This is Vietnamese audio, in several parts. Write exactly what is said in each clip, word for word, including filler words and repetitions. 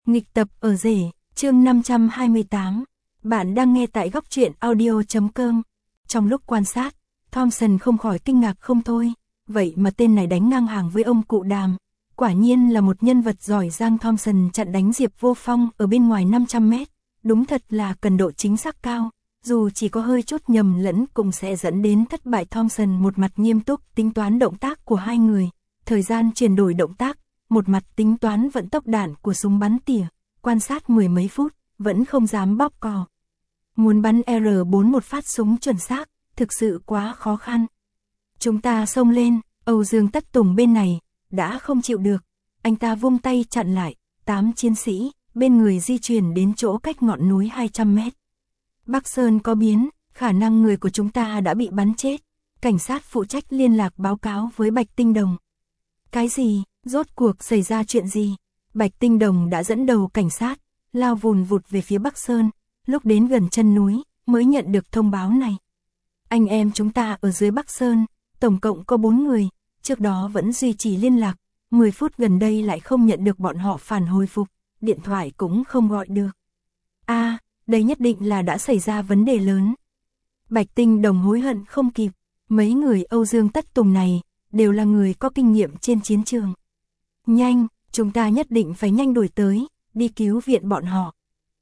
Nghịch tập ở rể, chương năm trăm hai mươi tám. Bạn đang nghe tại góc truyện audio chấm com. Trong lúc quan sát, Thompson không khỏi kinh ngạc không thôi. Vậy mà tên này đánh ngang hàng với ông cụ Đàm. Quả nhiên là một nhân vật giỏi giang. Thompson chặn đánh Diệp Vô Phong ở bên ngoài năm trăm mét. Đúng thật là cần độ chính xác cao. Dù chỉ có hơi chút nhầm lẫn cũng sẽ dẫn đến thất bại. Thompson một mặt nghiêm túc tính toán động tác của hai người. Thời gian chuyển đổi động tác. Một mặt tính toán vận tốc đạn của súng bắn tỉa, quan sát mười mấy phút, vẫn không dám bóp cò. Muốn bắn R bốn một phát súng chuẩn xác, thực sự quá khó khăn. Chúng ta xông lên, Âu Dương Tất Tùng bên này, đã không chịu được. Anh ta vung tay chặn lại, tám chiến sĩ, bên người di chuyển đến chỗ cách ngọn núi hai trăm mét. Bắc Sơn có biến, khả năng người của chúng ta đã bị bắn chết. Cảnh sát phụ trách liên lạc báo cáo với Bạch Tinh Đồng. Cái gì? Rốt cuộc xảy ra chuyện gì? Bạch Tinh Đồng đã dẫn đầu cảnh sát, lao vùn vụt về phía Bắc Sơn, lúc đến gần chân núi, mới nhận được thông báo này. Anh em chúng ta ở dưới Bắc Sơn, tổng cộng có bốn người, trước đó vẫn duy trì liên lạc, mười phút gần đây lại không nhận được bọn họ phản hồi phục, điện thoại cũng không gọi được. A, à, đây nhất định là đã xảy ra vấn đề lớn. Bạch Tinh Đồng hối hận không kịp, mấy người Âu Dương Tất Tùng này, đều là người có kinh nghiệm trên chiến trường. Nhanh, chúng ta nhất định phải nhanh đuổi tới, đi cứu viện bọn họ.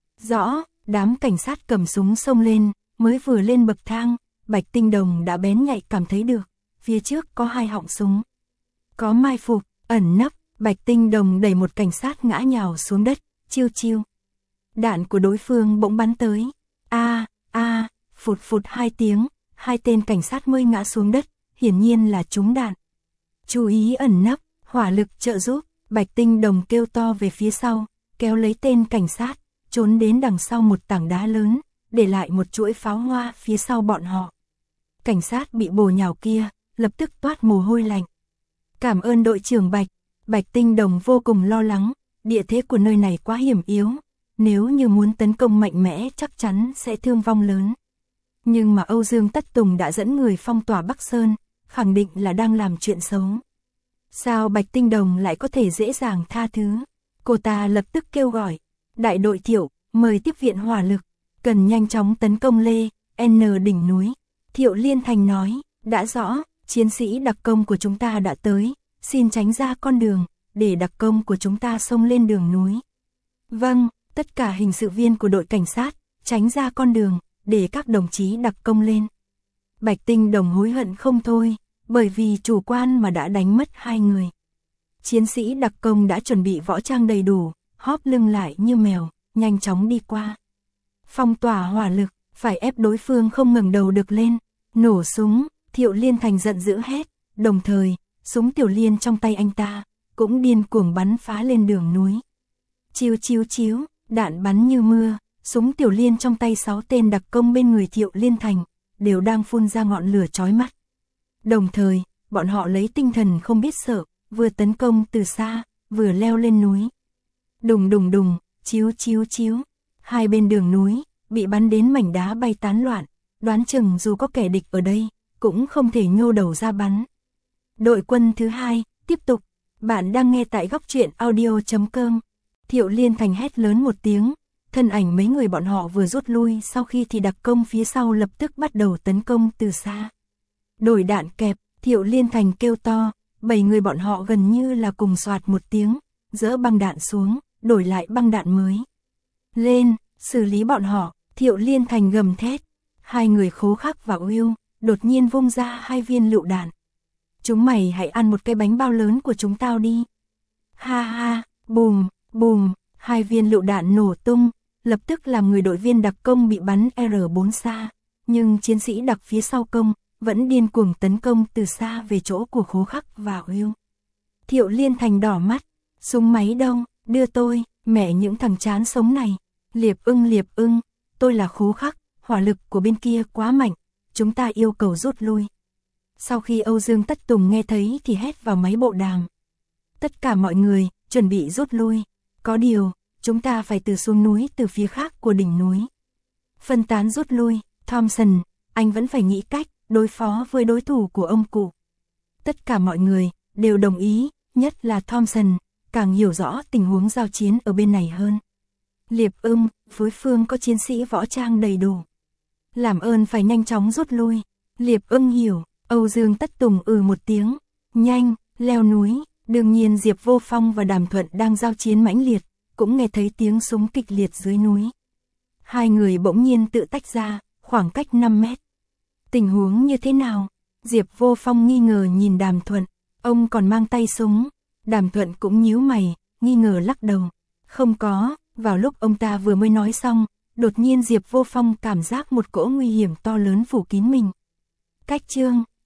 Rõ, đám cảnh sát cầm súng xông lên, mới vừa lên bậc thang, Bạch Tinh Đồng đã bén nhạy cảm thấy được, phía trước có hai họng súng. Có mai phục, ẩn nấp, Bạch Tinh Đồng đẩy một cảnh sát ngã nhào xuống đất, chiêu chiêu. Đạn của đối phương bỗng bắn tới. A, a, phụt phụt hai tiếng, hai tên cảnh sát mới ngã xuống đất, hiển nhiên là trúng đạn. Chú ý ẩn nấp, hỏa lực trợ giúp, Bạch Tinh Đồng kêu to về phía sau, kéo lấy tên cảnh sát, trốn đến đằng sau một tảng đá lớn, để lại một chuỗi pháo hoa phía sau bọn họ. Cảnh sát bị bổ nhào kia, lập tức toát mồ hôi lạnh. Cảm ơn đội trưởng Bạch, Bạch Tinh Đồng vô cùng lo lắng, địa thế của nơi này quá hiểm yếu, nếu như muốn tấn công mạnh mẽ chắc chắn sẽ thương vong lớn. Nhưng mà Âu Dương Tất Tùng đã dẫn người phong tỏa Bắc Sơn, khẳng định là đang làm chuyện xấu. Sao Bạch Tinh Đồng lại có thể dễ dàng tha thứ? Cô ta lập tức kêu gọi, đại đội Thiệu, mời tiếp viện hỏa lực, cần nhanh chóng tấn công Lê, N đỉnh núi. Thiệu Liên Thành nói, đã rõ, chiến sĩ đặc công của chúng ta đã tới, xin tránh ra con đường, để đặc công của chúng ta xông lên đường núi. Vâng, tất cả hình sự viên của đội cảnh sát, tránh ra con đường, để các đồng chí đặc công lên. Bạch Tinh Đồng hối hận không thôi, bởi vì chủ quan mà đã đánh mất hai người. Chiến sĩ đặc công đã chuẩn bị võ trang đầy đủ, hóp lưng lại như mèo, nhanh chóng đi qua. Phong tỏa hỏa lực, phải ép đối phương không ngẩng đầu được lên. Nổ súng, Thiệu Liên Thành giận dữ hét, đồng thời, súng tiểu liên trong tay anh ta, cũng điên cuồng bắn phá lên đường núi. Chiếu chiếu chiếu, đạn bắn như mưa, súng tiểu liên trong tay sáu tên đặc công bên người Thiệu Liên Thành, đều đang phun ra ngọn lửa chói mắt. Đồng thời, bọn họ lấy tinh thần không biết sợ, vừa tấn công từ xa, vừa leo lên núi. Đùng đùng đùng, chiếu chiếu chiếu, hai bên đường núi, bị bắn đến mảnh đá bay tán loạn, đoán chừng dù có kẻ địch ở đây, cũng không thể nhô đầu ra bắn. Đội quân thứ hai, tiếp tục, bạn đang nghe tại góc truyện audio chấm com. Thiệu Liên Thành hét lớn một tiếng, thân ảnh mấy người bọn họ vừa rút lui sau khi thì đặc công phía sau lập tức bắt đầu tấn công từ xa. Đổi đạn kẹp, Thiệu Liên Thành kêu to, bảy người bọn họ gần như là cùng soạt một tiếng, dỡ băng đạn xuống, đổi lại băng đạn mới. Lên, xử lý bọn họ, Thiệu Liên Thành gầm thét, hai người Khố Khắc và Uyêu, đột nhiên vung ra hai viên lựu đạn. Chúng mày hãy ăn một cái bánh bao lớn của chúng tao đi. Ha ha, bùm, bùm, hai viên lựu đạn nổ tung, lập tức làm người đội viên đặc công bị bắn R bốn xa, nhưng chiến sĩ đặc phía sau công, vẫn điên cuồng tấn công từ xa về chỗ của Khố Khắc và Uyêu. Thiệu Liên Thành đỏ mắt, súng máy đâu, đưa tôi, mẹ những thằng chán sống này. Liệp ưng liệp ưng, tôi là Khố Khắc, hỏa lực của bên kia quá mạnh, chúng ta yêu cầu rút lui. Sau khi Âu Dương Tất Tùng nghe thấy thì hét vào máy bộ đàm. Tất cả mọi người, chuẩn bị rút lui, có điều, chúng ta phải từ xuống núi từ phía khác của đỉnh núi. Phân tán rút lui, Thompson, anh vẫn phải nghĩ cách đối phó với đối thủ của ông cụ. Tất cả mọi người đều đồng ý, nhất là Thompson, càng hiểu rõ tình huống giao chiến ở bên này hơn. Liệp Ưng, phối phương có chiến sĩ võ trang đầy đủ. Làm ơn phải nhanh chóng rút lui. Liệp Ưng hiểu, Âu Dương Tất Tùng ừ một tiếng. Nhanh, leo núi. Đương nhiên Diệp Vô Phong và Đàm Thuận đang giao chiến mãnh liệt, cũng nghe thấy tiếng súng kịch liệt dưới núi. Hai người bỗng nhiên tự tách ra, khoảng cách năm mét. Tình huống như thế nào? Diệp Vô Phong nghi ngờ nhìn Đàm Thuận, ông còn mang tay súng. Đàm Thuận cũng nhíu mày, nghi ngờ lắc đầu. Không có, vào lúc ông ta vừa mới nói xong, đột nhiên Diệp Vô Phong cảm giác một cỗ nguy hiểm to lớn phủ kín mình. Cách chương